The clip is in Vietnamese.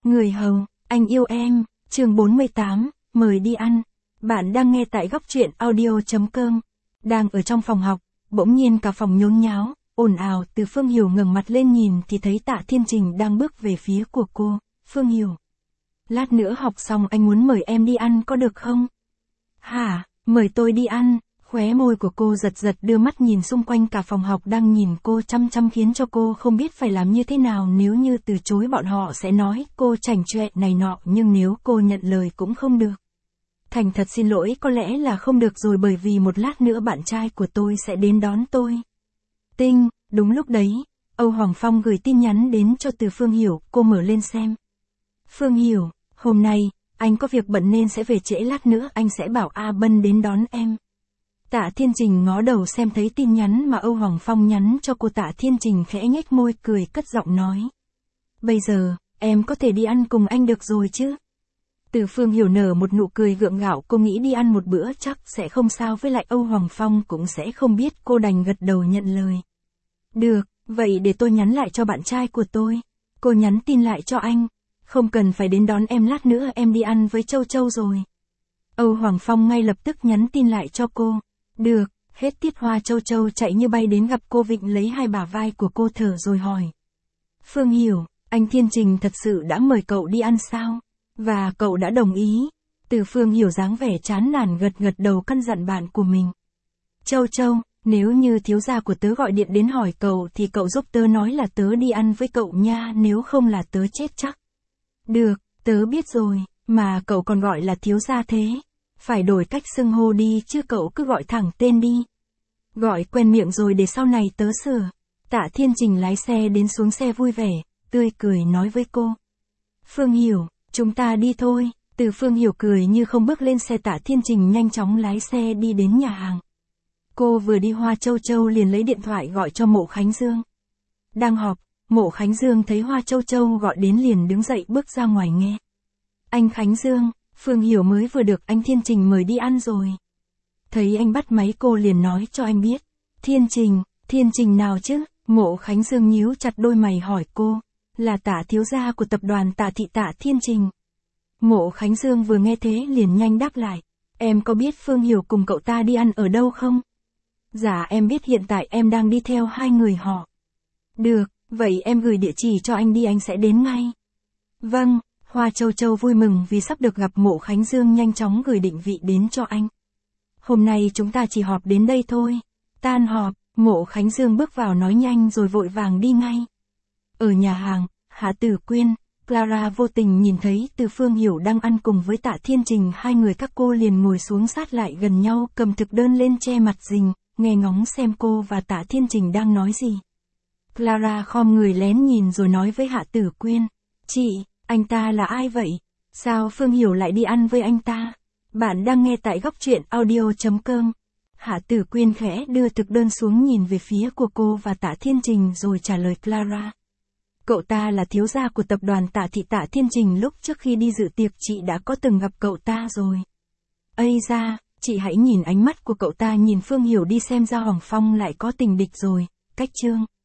Người hầu, anh yêu em, chương 48, mời đi ăn. Bạn đang nghe tại góc truyện audio.com. Đang ở trong phòng học, bỗng nhiên cả phòng nhốn nháo, ồn ào. Từ Phương Hiểu ngẩng mặt lên nhìn thì thấy Tạ Thiên Trình đang bước về phía của cô. Phương Hiểu, lát nữa học xong anh muốn mời em đi ăn có được không? Hả, mời tôi đi ăn? Khóe môi của cô giật giật đưa mắt nhìn xung quanh, cả phòng học đang nhìn cô chăm chăm khiến cho cô không biết phải làm như thế nào. Nếu như từ chối bọn họ sẽ nói cô chảnh chọe này nọ, nhưng nếu cô nhận lời cũng không được. Thành thật xin lỗi có lẽ là không được rồi, bởi vì một lát nữa bạn trai của tôi sẽ đến đón tôi. Tinh, đúng lúc đấy, Âu Hoàng Phong gửi tin nhắn đến cho Từ Phương Hiểu, cô mở lên xem. Phương Hiểu, hôm nay, anh có việc bận nên sẽ về trễ, lát nữa anh sẽ bảo A Bân đến đón em. Tạ Thiên Trình ngó đầu xem thấy tin nhắn mà Âu Hoàng Phong nhắn cho cô. Tạ Thiên Trình khẽ nhếch môi cười, cất giọng nói. Bây giờ, em có thể đi ăn cùng anh được rồi chứ? Từ Phương Hiểu nở một nụ cười gượng gạo, cô nghĩ đi ăn một bữa chắc sẽ không sao, với lại Âu Hoàng Phong cũng sẽ không biết, cô đành gật đầu nhận lời. Được, vậy để tôi nhắn lại cho bạn trai của tôi. Cô nhắn tin lại cho anh. Không cần phải đến đón em, lát nữa em đi ăn với Châu Châu rồi. Âu Hoàng Phong ngay lập tức nhắn tin lại cho cô. Được, hết tiết hoa Châu Châu chạy như bay đến gặp cô, vịnh lấy hai bả vai của cô thở rồi hỏi. Phương Hiểu, anh Thiên Trình thật sự đã mời cậu đi ăn sao? Và cậu đã đồng ý? Từ Phương Hiểu dáng vẻ chán nản gật gật đầu, căn dặn bạn của mình. Châu Châu, nếu như thiếu gia của tớ gọi điện đến hỏi cậu thì cậu giúp tớ nói là tớ đi ăn với cậu nha, nếu không là tớ chết chắc. Được, tớ biết rồi, mà cậu còn gọi là thiếu gia thế. Phải đổi cách xưng hô đi chứ, cậu cứ gọi thẳng tên đi. Gọi quen miệng rồi, để sau này tớ sửa. Tạ Thiên Trình lái xe đến, xuống xe vui vẻ, tươi cười nói với cô. Phương Hiểu, chúng ta đi thôi. Từ Phương Hiểu cười như không, bước lên xe. Tạ Thiên Trình nhanh chóng lái xe đi đến nhà hàng. Cô vừa đi Hoa Châu Châu liền lấy điện thoại gọi cho Mộ Khánh Dương. Đang họp, Mộ Khánh Dương thấy Hoa Châu Châu gọi đến liền đứng dậy bước ra ngoài nghe. Anh Khánh Dương, Phương Hiểu mới vừa được anh Thiên Trình mời đi ăn rồi. Thấy anh bắt máy cô liền nói cho anh biết. Thiên Trình nào chứ? Mộ Khánh Dương nhíu chặt đôi mày hỏi cô. Là Tạ thiếu gia của tập đoàn Tạ thị, Tạ Thiên Trình. Mộ Khánh Dương vừa nghe thế liền nhanh đáp lại. Em có biết Phương Hiểu cùng cậu ta đi ăn ở đâu không? Dạ em biết, hiện tại em đang đi theo hai người họ. Được, vậy em gửi địa chỉ cho anh đi, anh sẽ đến ngay. Vâng. Hoa Châu Châu vui mừng vì sắp được gặp Mộ Khánh Dương, nhanh chóng gửi định vị đến cho anh. Hôm nay chúng ta chỉ họp đến đây thôi. Tan họp, Mộ Khánh Dương bước vào nói nhanh rồi vội vàng đi ngay. Ở nhà hàng, Hạ Tử Quyên, Clara vô tình nhìn thấy Từ Phương Hiểu đang ăn cùng với Tạ Thiên Trình, hai người các cô liền ngồi xuống sát lại gần nhau, cầm thực đơn lên che mặt rình, nghe ngóng xem cô và Tạ Thiên Trình đang nói gì. Clara khom người lén nhìn rồi nói với Hạ Tử Quyên. Chị, anh ta là ai vậy? Sao Phương Hiểu lại đi ăn với anh ta? Bạn đang nghe tại góc truyện audio.com. Hạ Tử Quyên khẽ đưa thực đơn xuống, nhìn về phía của cô và Tạ Thiên Trình rồi trả lời Clara. Cậu ta là thiếu gia của tập đoàn Tạ thị, Tạ Thiên Trình, lúc trước khi đi dự tiệc chị đã có từng gặp cậu ta rồi. Ây da, chị hãy nhìn ánh mắt của cậu ta nhìn Phương Hiểu đi, xem ra Hoàng Phong lại có tình địch rồi. Cách chương